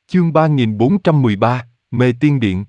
Chương 3413, Mê Tiên Điện.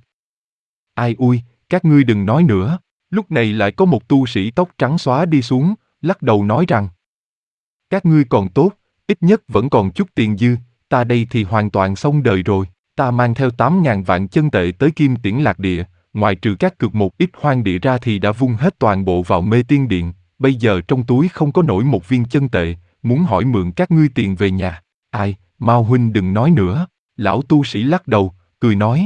Ai ui, các ngươi đừng nói nữa. Lúc này lại có một tu sĩ tóc trắng xóa đi xuống, lắc đầu nói rằng: các ngươi còn tốt, ít nhất vẫn còn chút tiền dư, ta đây thì hoàn toàn xong đời rồi. Ta mang theo 8.000 vạn chân tệ tới Kim Tiễn Lạc Địa, ngoài trừ các cược một ít hoang địa ra thì đã vung hết toàn bộ vào Mê Tiên Điện, bây giờ trong túi không có nổi một viên chân tệ, muốn hỏi mượn các ngươi tiền về nhà. Ai, Mao huynh đừng nói nữa. Lão tu sĩ lắc đầu, cười nói: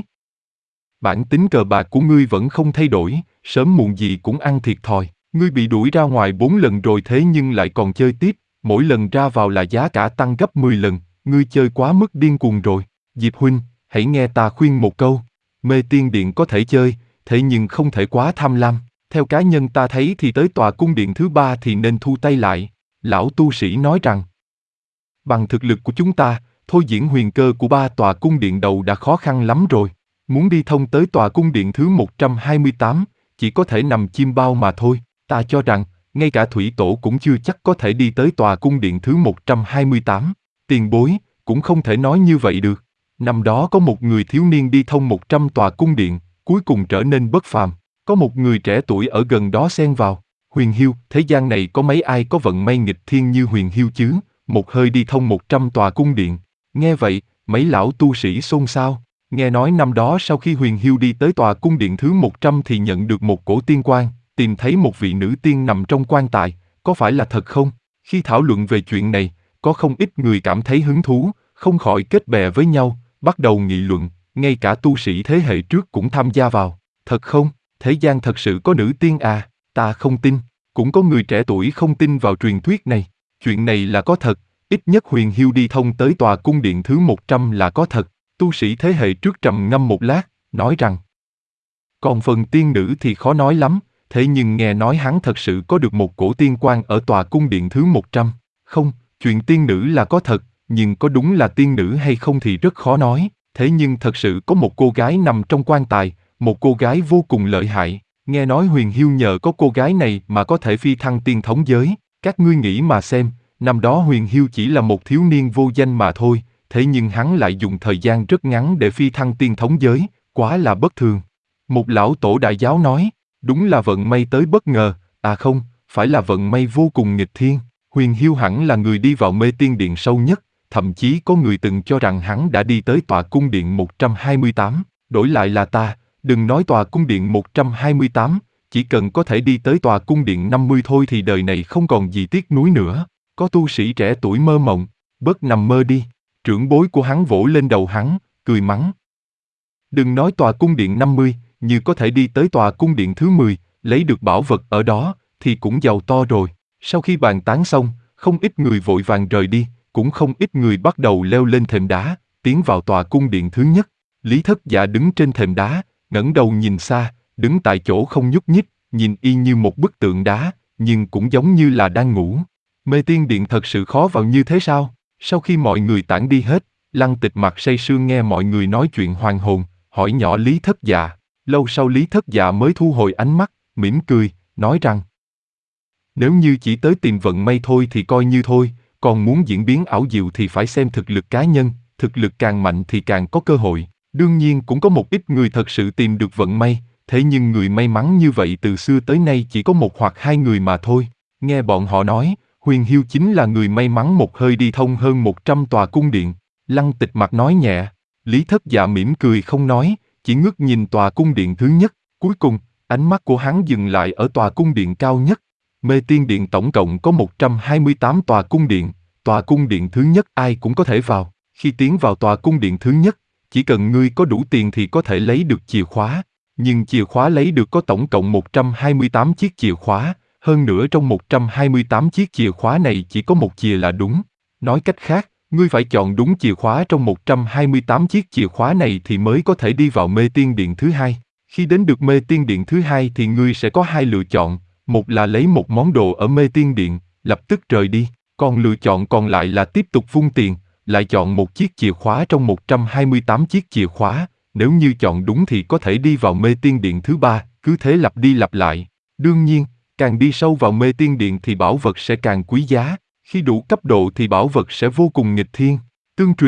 bản tính cờ bạc của ngươi vẫn không thay đổi, sớm muộn gì cũng ăn thiệt thòi. Ngươi bị đuổi ra ngoài 4 lần rồi thế nhưng lại còn chơi tiếp, mỗi lần ra vào là giá cả tăng gấp 10 lần, ngươi chơi quá mức điên cuồng rồi. Diệp huynh, hãy nghe ta khuyên một câu, Mê Tiên Điện có thể chơi, thế nhưng không thể quá tham lam. Theo cá nhân ta thấy thì tới tòa cung điện thứ 3 thì nên thu tay lại. Lão tu sĩ nói rằng: bằng thực lực của chúng ta, thôi diễn huyền cơ của 3 tòa cung điện đầu đã khó khăn lắm rồi. Muốn đi thông tới tòa cung điện thứ 128, chỉ có thể nằm chim bao mà thôi. Ta cho rằng, ngay cả thủy tổ cũng chưa chắc có thể đi tới tòa cung điện thứ 128. Tiền bối, cũng không thể nói như vậy được. Năm đó có một người thiếu niên đi thông 100 tòa cung điện, cuối cùng trở nên bất phàm. Có một người trẻ tuổi ở gần đó xen vào. Huyền Hiêu, thế gian này có mấy ai có vận may nghịch thiên như Huyền Hiêu chứ? Một hơi đi thông 100 tòa cung điện. Nghe vậy, mấy lão tu sĩ xôn xao. Nghe nói năm đó sau khi Huyền Hiêu đi tới tòa cung điện thứ 100 thì nhận được một cổ tiên quan, tìm thấy một vị nữ tiên nằm trong quan tài, có phải là thật không? Khi thảo luận về chuyện này, có không ít người cảm thấy hứng thú, không khỏi kết bè với nhau, bắt đầu nghị luận, ngay cả tu sĩ thế hệ trước cũng tham gia vào. Thật không? Thế gian thật sự có nữ tiên à? Ta không tin. Cũng có người trẻ tuổi không tin vào truyền thuyết này. Chuyện này là có thật, ít nhất Huyền Hiêu đi thông tới tòa cung điện thứ 100 là có thật. Tu sĩ thế hệ trước trầm ngâm một lát, nói rằng: còn phần tiên nữ thì khó nói lắm, thế nhưng nghe nói hắn thật sự có được một cổ tiên quan ở tòa cung điện thứ 100. Không, chuyện tiên nữ là có thật, nhưng có đúng là tiên nữ hay không thì rất khó nói. Thế nhưng thật sự có một cô gái nằm trong quan tài, một cô gái vô cùng lợi hại. Nghe nói Huyền Hiêu nhờ có cô gái này mà có thể phi thăng tiên thống giới. Các ngươi nghĩ mà xem, năm đó Huyền Hiêu chỉ là một thiếu niên vô danh mà thôi, thế nhưng hắn lại dùng thời gian rất ngắn để phi thăng tiên thống giới, quá là bất thường. Một lão tổ đại giáo nói: đúng là vận may tới bất ngờ, à không, phải là vận may vô cùng nghịch thiên. Huyền Hiêu hẳn là người đi vào Mê Tiên Điện sâu nhất, thậm chí có người từng cho rằng hắn đã đi tới tòa cung điện 128. Đổi lại là ta, đừng nói tòa cung điện 128, chỉ cần có thể đi tới tòa cung điện 50 thôi thì đời này không còn gì tiếc nuối nữa. Có tu sĩ trẻ tuổi mơ mộng: bớt nằm mơ đi. Trưởng bối của hắn vỗ lên đầu hắn, cười mắng: đừng nói tòa cung điện 50, như có thể đi tới tòa cung điện thứ 10, lấy được bảo vật ở đó, thì cũng giàu to rồi. Sau khi bàn tán xong, không ít người vội vàng rời đi, cũng không ít người bắt đầu leo lên thềm đá, tiến vào tòa cung điện thứ nhất. Lý Thất Dạ đứng trên thềm đá, ngẩng đầu nhìn xa, đứng tại chỗ không nhúc nhích, nhìn y như một bức tượng đá, nhưng cũng giống như là đang ngủ. Mê Tiên Điện thật sự khó vào như thế sao? Sau khi mọi người tản đi hết, Lăng Tịch mặt say sưa nghe mọi người nói chuyện hoàn hồn, hỏi nhỏ Lý Thất Dạ. Lâu sau Lý Thất Dạ mới thu hồi ánh mắt, mỉm cười, nói rằng: nếu như chỉ tới tìm vận may thôi thì coi như thôi, còn muốn diễn biến ảo diệu thì phải xem thực lực cá nhân, thực lực càng mạnh thì càng có cơ hội. Đương nhiên cũng có một ít người thật sự tìm được vận may, thế nhưng người may mắn như vậy từ xưa tới nay chỉ có một hoặc hai người mà thôi. Nghe bọn họ nói, Huyền Hiêu chính là người may mắn một hơi đi thông hơn 100 tòa cung điện. Lăng Tịch mặt nói nhẹ. Lý Thất Dạ mỉm cười không nói, chỉ ngước nhìn tòa cung điện thứ nhất. Cuối cùng, ánh mắt của hắn dừng lại ở tòa cung điện cao nhất. Mê Tiên Điện tổng cộng có 128 tòa cung điện, tòa cung điện thứ nhất ai cũng có thể vào. Khi tiến vào tòa cung điện thứ nhất, chỉ cần ngươi có đủ tiền thì có thể lấy được chìa khóa. Nhưng chìa khóa lấy được có tổng cộng 128 chiếc chìa khóa, hơn nữa trong 128 chiếc chìa khóa này chỉ có một chìa là đúng. Nói cách khác, ngươi phải chọn đúng chìa khóa trong 128 chiếc chìa khóa này thì mới có thể đi vào Mê Tiên Điện thứ hai. Khi đến được Mê Tiên Điện thứ hai thì ngươi sẽ có hai lựa chọn, một là lấy một món đồ ở Mê Tiên Điện, lập tức rời đi, còn lựa chọn còn lại là tiếp tục vung tiền, lại chọn một chiếc chìa khóa trong 128 chiếc chìa khóa, nếu như chọn đúng thì có thể đi vào Mê Tiên Điện thứ ba, cứ thế lặp đi lặp lại. Đương nhiên, càng đi sâu vào Mê Tiên Điện thì bảo vật sẽ càng quý giá, khi đủ cấp độ thì bảo vật sẽ vô cùng nghịch thiên. Tương truyền,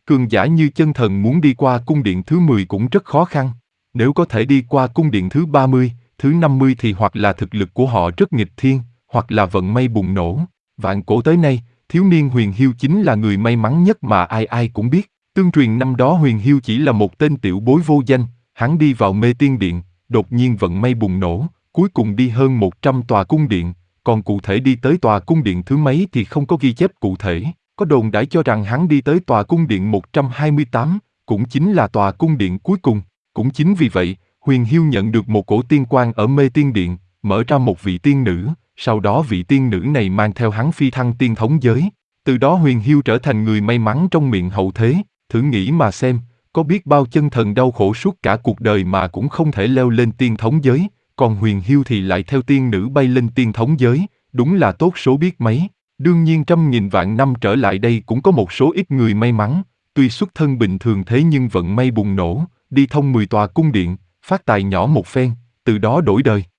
Cường giả như chân thần muốn đi qua cung điện thứ 10 cũng rất khó khăn. Nếu có thể đi qua cung điện thứ 30, thứ 50 thì hoặc là thực lực của họ rất nghịch thiên, hoặc là vận may bùng nổ. Vạn cổ tới nay, thiếu niên Huyền Hiêu chính là người may mắn nhất mà ai ai cũng biết. Tương truyền năm đó Huyền Hiêu chỉ là một tên tiểu bối vô danh, hắn đi vào mê tiên điện, đột nhiên vận may bùng nổ, cuối cùng đi hơn 100 tòa cung điện, còn cụ thể đi tới tòa cung điện thứ mấy thì không có ghi chép cụ thể. Có đồn đãi cho rằng hắn đi tới tòa cung điện 128, cũng chính là tòa cung điện cuối cùng. Cũng chính vì vậy, Huyền Hiêu nhận được một cổ tiên quang ở mê tiên điện, mở ra một vị tiên nữ, sau đó vị tiên nữ này mang theo hắn phi thăng tiên thống giới. Từ đó Huyền Hiêu trở thành người may mắn trong miệng hậu thế. Thử nghĩ mà xem, có biết bao chân thần đau khổ suốt cả cuộc đời mà cũng không thể leo lên tiên thống giới, còn Huyền Hiêu thì lại theo tiên nữ bay lên tiên thống giới, đúng là tốt số biết mấy. Đương nhiên trăm nghìn vạn năm trở lại đây cũng có một số ít người may mắn, tuy xuất thân bình thường thế nhưng vận may bùng nổ, đi thông 10 tòa cung điện, phát tài nhỏ một phen, từ đó đổi đời.